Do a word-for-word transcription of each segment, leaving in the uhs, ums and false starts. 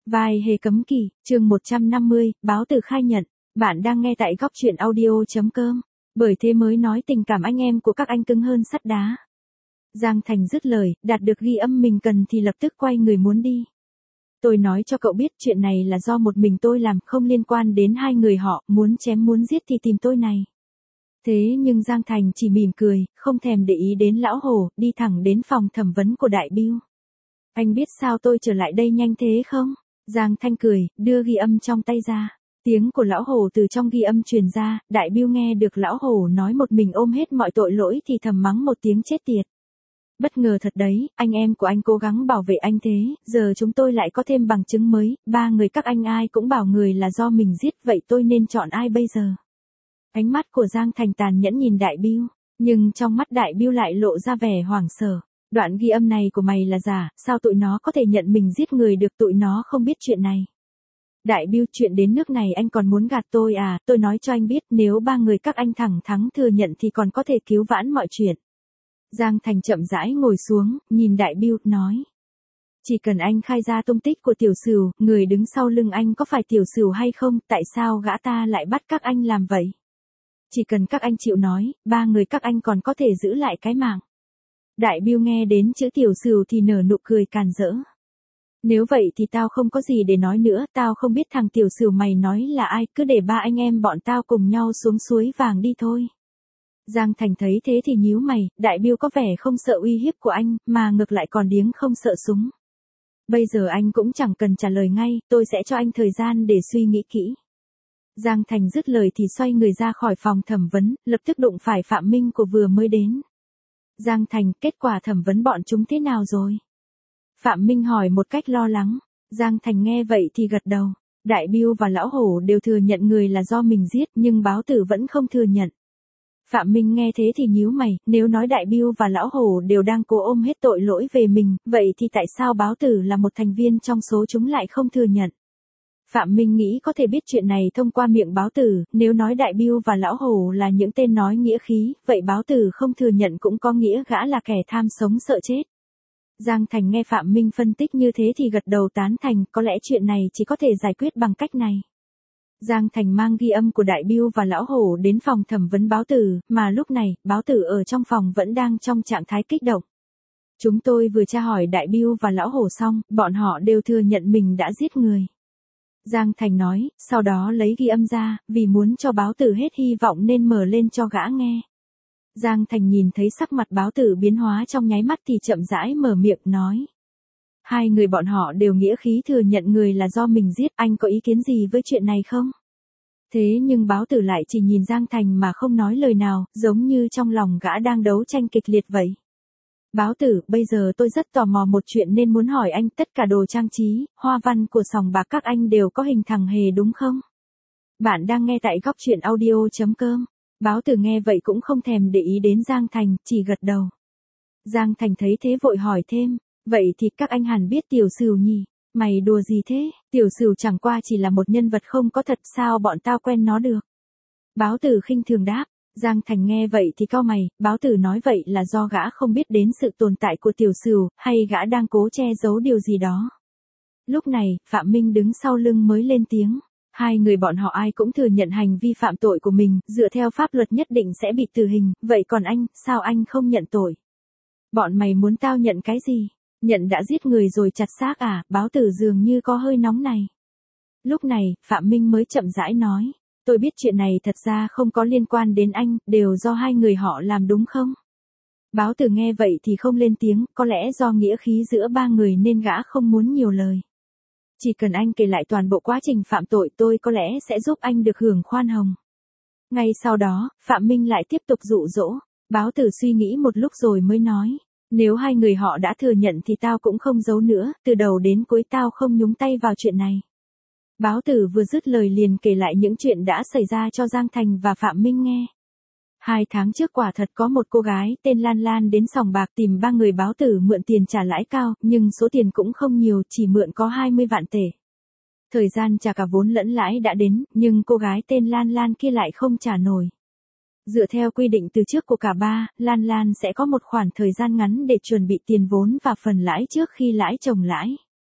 Vai hề cấm kỵ, chương một trăm năm mươi, báo từ khai nhận. Bạn đang nghe tại góc truyện audio.com. Bởi thế mới nói tình cảm anh em của các anh cứng hơn sắt đá. Giang Thành dứt lời, đạt được ghi âm mình cần thì lập tức quay người muốn đi. Tôi nói cho cậu biết chuyện này là do một mình tôi làm, không liên quan đến hai người họ, muốn chém muốn giết thì tìm tôi này. Thế nhưng Giang Thành chỉ mỉm cười, không thèm để ý đến lão hồ, đi thẳng đến phòng thẩm vấn của Đại Bưu. Anh biết sao tôi trở lại đây nhanh thế không? Giang Thanh cười, đưa ghi âm trong tay ra. Tiếng của lão hồ từ trong ghi âm truyền ra, Đại Bưu nghe được lão hồ nói một mình ôm hết mọi tội lỗi thì thầm mắng một tiếng chết tiệt. Bất ngờ thật đấy, anh em của anh cố gắng bảo vệ anh thế, giờ chúng tôi lại có thêm bằng chứng mới, ba người các anh ai cũng bảo người là do mình giết, vậy tôi nên chọn ai bây giờ? Ánh mắt của Giang Thành tàn nhẫn nhìn Đại Bưu, nhưng trong mắt Đại Bưu lại lộ ra vẻ hoảng sợ. Đoạn ghi âm này của mày là giả, sao tụi nó có thể nhận mình giết người được, tụi nó không biết chuyện này. Đại Bưu, chuyện đến nước này anh còn muốn gạt tôi à, tôi nói cho anh biết nếu ba người các anh thẳng thắn thừa nhận thì còn có thể cứu vãn mọi chuyện. Giang Thành chậm rãi ngồi xuống, nhìn Đại Bưu, nói. Chỉ cần anh khai ra tung tích của Tiểu Sửu, người đứng sau lưng anh có phải Tiểu Sửu hay không, tại sao gã ta lại bắt các anh làm vậy? Chỉ cần các anh chịu nói, ba người các anh còn có thể giữ lại cái mạng. Đại Bưu nghe đến chữ Tiểu Sửu thì nở nụ cười càn rỡ. Nếu vậy thì tao không có gì để nói nữa, tao không biết thằng Tiểu Sửu mày nói là ai, cứ để ba anh em bọn tao cùng nhau xuống suối vàng đi thôi. Giang Thành thấy thế thì nhíu mày, Đại Bưu có vẻ không sợ uy hiếp của anh, mà ngược lại còn điếng không sợ súng. Bây giờ anh cũng chẳng cần trả lời ngay, tôi sẽ cho anh thời gian để suy nghĩ kỹ. Giang Thành dứt lời thì xoay người ra khỏi phòng thẩm vấn, lập tức đụng phải Phạm Minh của vừa mới đến. Giang Thành, kết quả thẩm vấn bọn chúng thế nào rồi? Phạm Minh hỏi một cách lo lắng. Giang Thành nghe vậy thì gật đầu. Đại Bưu và Lão Hổ đều thừa nhận người là do mình giết, nhưng báo tử vẫn không thừa nhận. Phạm Minh nghe thế thì nhíu mày, nếu nói Đại Bưu và Lão Hổ đều đang cố ôm hết tội lỗi về mình, vậy thì tại sao báo tử là một thành viên trong số chúng lại không thừa nhận? Phạm Minh nghĩ có thể biết chuyện này thông qua miệng báo tử, nếu nói Đại Bưu và Lão Hổ là những tên nói nghĩa khí, vậy báo tử không thừa nhận cũng có nghĩa gã là kẻ tham sống sợ chết. Giang Thành nghe Phạm Minh phân tích như thế thì gật đầu tán thành, có lẽ chuyện này chỉ có thể giải quyết bằng cách này. Giang Thành mang ghi âm của Đại Bưu và Lão Hổ đến phòng thẩm vấn báo tử, mà lúc này, báo tử ở trong phòng vẫn đang trong trạng thái kích động. Chúng tôi vừa tra hỏi Đại Bưu và Lão Hổ xong, bọn họ đều thừa nhận mình đã giết người. Giang Thành nói, sau đó lấy ghi âm ra, vì muốn cho báo tử hết hy vọng nên mở lên cho gã nghe. Giang Thành nhìn thấy sắc mặt báo tử biến hóa trong nháy mắt thì chậm rãi mở miệng nói. Hai người bọn họ đều nghĩa khí thừa nhận người là do mình giết, anh có ý kiến gì với chuyện này không? Thế nhưng báo tử lại chỉ nhìn Giang Thành mà không nói lời nào, giống như trong lòng gã đang đấu tranh kịch liệt vậy. Báo tử, bây giờ tôi rất tò mò một chuyện nên muốn hỏi anh, tất cả đồ trang trí, hoa văn của sòng bạc các anh đều có hình thằng hề đúng không? Bạn đang nghe tại góc truyện audio.com. Báo tử nghe vậy cũng không thèm để ý đến Giang Thành, chỉ gật đầu. Giang Thành thấy thế vội hỏi thêm, vậy thì các anh hẳn biết Tiểu Sửu nhỉ? Mày đùa gì thế, Tiểu Sửu chẳng qua chỉ là một nhân vật không có thật, sao bọn tao quen nó được? Báo tử khinh thường đáp. Giang Thành nghe vậy thì cau mày, báo tử nói vậy là do gã không biết đến sự tồn tại của Tiểu Sửu, hay gã đang cố che giấu điều gì đó. Lúc này, Phạm Minh đứng sau lưng mới lên tiếng. Hai người bọn họ ai cũng thừa nhận hành vi phạm tội của mình, dựa theo pháp luật nhất định sẽ bị tử hình, vậy còn anh, sao anh không nhận tội? Bọn mày muốn tao nhận cái gì? Nhận đã giết người rồi chặt xác à? Báo tử dường như có hơi nóng này. Lúc này, Phạm Minh mới chậm rãi nói. Tôi biết chuyện này thật ra không có liên quan đến anh, đều do hai người họ làm đúng không? Báo tử nghe vậy thì không lên tiếng, có lẽ do nghĩa khí giữa ba người nên gã không muốn nhiều lời. Chỉ cần anh kể lại toàn bộ quá trình phạm tội tôi có lẽ sẽ giúp anh được hưởng khoan hồng. Ngay sau đó, Phạm Minh lại tiếp tục dụ dỗ. Báo tử suy nghĩ một lúc rồi mới nói. Nếu hai người họ đã thừa nhận thì tao cũng không giấu nữa, từ đầu đến cuối tao không nhúng tay vào chuyện này. Báo tử vừa dứt lời liền kể lại những chuyện đã xảy ra cho Giang Thành và Phạm Minh nghe. Hai tháng trước quả thật có một cô gái tên Lan Lan đến sòng bạc tìm ba người báo tử mượn tiền trả lãi cao, nhưng số tiền cũng không nhiều, chỉ mượn có hai mươi vạn tệ. Thời gian trả cả vốn lẫn lãi đã đến, nhưng cô gái tên Lan Lan kia lại không trả nổi. Dựa theo quy định từ trước của cả ba, Lan Lan sẽ có một khoảng thời gian ngắn để chuẩn bị tiền vốn và phần lãi trước khi lãi chồng lãi.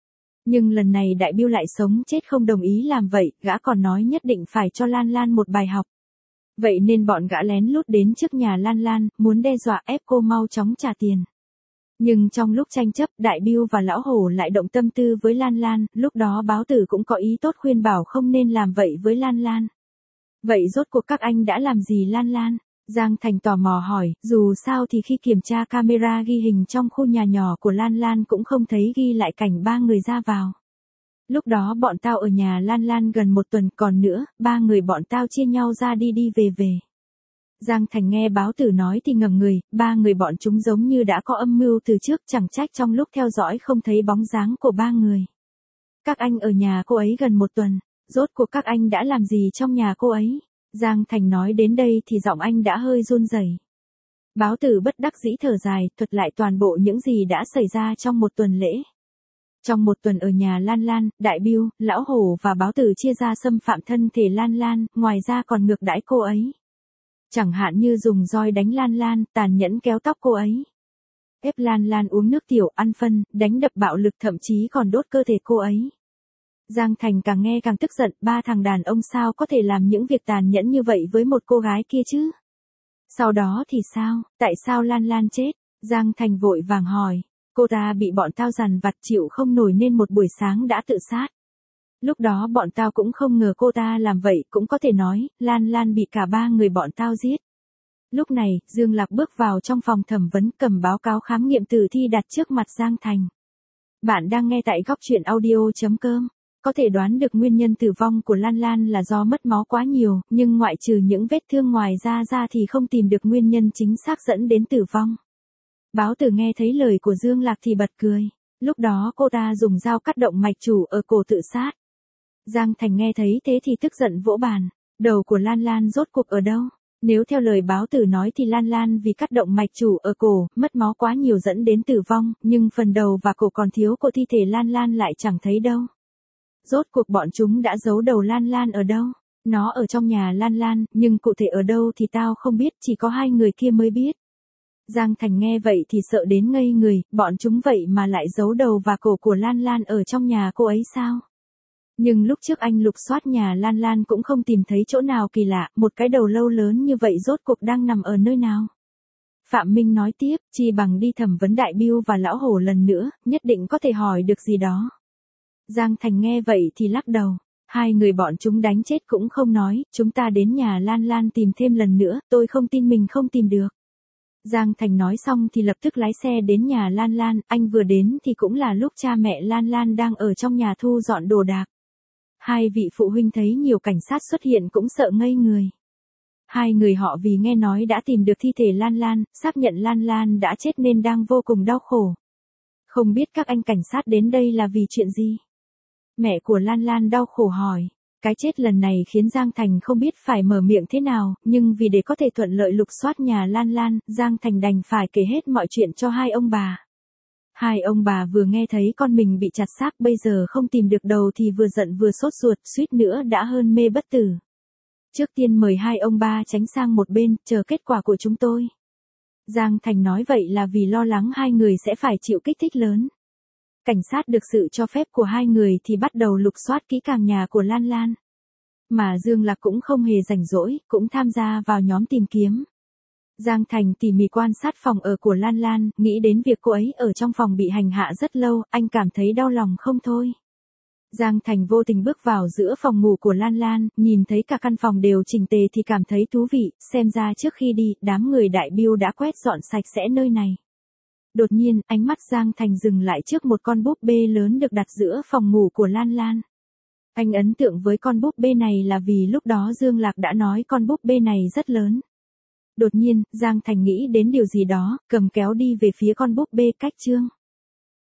Nhưng lần này đại biêu lại sống chết không đồng ý làm vậy, gã còn nói nhất định phải cho Lan Lan một bài học. Vậy nên bọn gã lén lút đến trước nhà Lan Lan, muốn đe dọa ép cô mau chóng trả tiền. Nhưng trong lúc tranh chấp, đại biêu và lão hổ lại động tâm tư với Lan Lan, lúc đó báo tử cũng có ý tốt khuyên bảo không nên làm vậy với Lan Lan. Vậy rốt cuộc các anh đã làm gì Lan Lan? Giang Thành tò mò hỏi, dù sao thì khi kiểm tra camera ghi hình trong khu nhà nhỏ của Lan Lan cũng không thấy ghi lại cảnh ba người ra vào. Lúc đó bọn tao ở nhà Lan Lan gần một tuần, còn nữa, ba người bọn tao chia nhau ra đi đi về về. Giang Thành nghe báo tử nói thì ngẩng người, ba người bọn chúng giống như đã có âm mưu từ trước, chẳng trách trong lúc theo dõi không thấy bóng dáng của ba người. Các anh ở nhà cô ấy gần một tuần, rốt cuộc các anh đã làm gì trong nhà cô ấy? Giang Thành nói đến đây thì giọng anh đã hơi run rẩy. Báo tử bất đắc dĩ thở dài, thuật lại toàn bộ những gì đã xảy ra trong một tuần lễ. Trong một tuần ở nhà Lan Lan, đại biêu, lão hổ và báo tử chia ra xâm phạm thân thể Lan Lan, ngoài ra còn ngược đãi cô ấy. Chẳng hạn như dùng roi đánh Lan Lan, tàn nhẫn kéo tóc cô ấy. Ép Lan Lan uống nước tiểu, ăn phân, đánh đập bạo lực, thậm chí còn đốt cơ thể cô ấy. Giang Thành càng nghe càng tức giận, ba thằng đàn ông sao có thể làm những việc tàn nhẫn như vậy với một cô gái kia chứ? Sau đó thì sao, tại sao Lan Lan chết? Giang Thành vội vàng hỏi, cô ta bị bọn tao dằn vặt chịu không nổi nên một buổi sáng đã tự sát. Lúc đó bọn tao cũng không ngờ cô ta làm vậy, cũng có thể nói, Lan Lan bị cả ba người bọn tao giết. Lúc này, Dương Lạc bước vào trong phòng thẩm vấn, cầm báo cáo khám nghiệm tử thi đặt trước mặt Giang Thành. Bạn đang nghe tại góc truyện audio chấm com. Có thể đoán được nguyên nhân tử vong của Lan Lan là do mất máu quá nhiều, nhưng ngoại trừ những vết thương ngoài da ra thì không tìm được nguyên nhân chính xác dẫn đến tử vong. Báo tử nghe thấy lời của Dương Lạc thì bật cười. Lúc đó cô ta dùng dao cắt động mạch chủ ở cổ tự sát. Giang Thành nghe thấy thế thì tức giận vỗ bàn. Đầu của Lan Lan rốt cuộc ở đâu? Nếu theo lời báo tử nói thì Lan Lan vì cắt động mạch chủ ở cổ, mất máu quá nhiều dẫn đến tử vong, nhưng phần đầu và cổ còn thiếu của thi thể Lan Lan lại chẳng thấy đâu. Rốt cuộc bọn chúng đã giấu đầu Lan Lan ở đâu? Nó ở trong nhà Lan Lan, nhưng cụ thể ở đâu thì tao không biết, chỉ có hai người kia mới biết. Giang Thành nghe vậy thì sợ đến ngây người, bọn chúng vậy mà lại giấu đầu và cổ của Lan Lan ở trong nhà cô ấy sao? Nhưng lúc trước anh lục soát nhà Lan Lan cũng không tìm thấy chỗ nào kỳ lạ, một cái đầu lâu lớn như vậy rốt cuộc đang nằm ở nơi nào? Phạm Minh nói tiếp, chi bằng đi thẩm vấn đại biêu và lão hổ lần nữa, nhất định có thể hỏi được gì đó. Giang Thành nghe vậy thì lắc đầu. Hai người bọn chúng đánh chết cũng không nói, chúng ta đến nhà Lan Lan tìm thêm lần nữa, tôi không tin mình không tìm được. Giang Thành nói xong thì lập tức lái xe đến nhà Lan Lan, anh vừa đến thì cũng là lúc cha mẹ Lan Lan đang ở trong nhà thu dọn đồ đạc. Hai vị phụ huynh thấy nhiều cảnh sát xuất hiện cũng sợ ngây người. Hai người họ vì nghe nói đã tìm được thi thể Lan Lan, xác nhận Lan Lan đã chết nên đang vô cùng đau khổ. Không biết các anh cảnh sát đến đây là vì chuyện gì? Mẹ của Lan Lan đau khổ hỏi. Cái chết lần này khiến Giang Thành không biết phải mở miệng thế nào, nhưng vì để có thể thuận lợi lục soát nhà Lan Lan, Giang Thành đành phải kể hết mọi chuyện cho hai ông bà. Hai ông bà vừa nghe thấy con mình bị chặt xác bây giờ không tìm được đầu thì vừa giận vừa sốt ruột, suýt nữa đã hơn mê bất tử. Trước tiên mời hai ông ba tránh sang một bên, chờ kết quả của chúng tôi. Giang Thành nói vậy là vì lo lắng hai người sẽ phải chịu kích thích lớn. Cảnh sát được sự cho phép của hai người thì bắt đầu lục soát kỹ càng nhà của Lan Lan. Mà Dương Lạc cũng không hề rảnh rỗi, cũng tham gia vào nhóm tìm kiếm. Giang Thành tỉ mỉ quan sát phòng ở của Lan Lan, nghĩ đến việc cô ấy ở trong phòng bị hành hạ rất lâu, anh cảm thấy đau lòng không thôi. Giang Thành vô tình bước vào giữa phòng ngủ của Lan Lan, nhìn thấy cả căn phòng đều chỉnh tề thì cảm thấy thú vị, xem ra trước khi đi, đám người đại biêu đã quét dọn sạch sẽ nơi này. Đột nhiên, ánh mắt Giang Thành dừng lại trước một con búp bê lớn được đặt giữa phòng ngủ của Lan Lan. Anh ấn tượng với con búp bê này là vì lúc đó Dương Lạc đã nói con búp bê này rất lớn. Đột nhiên, Giang Thành nghĩ đến điều gì đó, cầm kéo đi về phía con búp bê cách chương.